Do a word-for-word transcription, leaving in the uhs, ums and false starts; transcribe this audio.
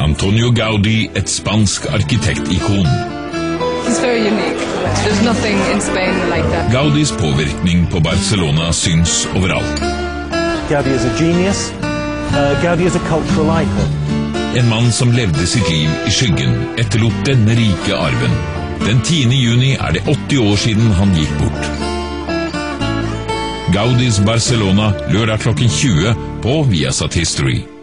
Antonio Gaudí, et spansk arkitektikon. He's very unique. There's nothing in Spain like that. Gaudís påvirkning på Barcelona syns overalt. Gaudí is a genius. Uh, Gaudí is a cultural icon. En mann som levde sitt liv i skyggen, etterlot denne rike arven. Den tiende juni er det åtti år siden han gikk bort. Gaudís Barcelona, lørdag klokken tjue på Viasat History.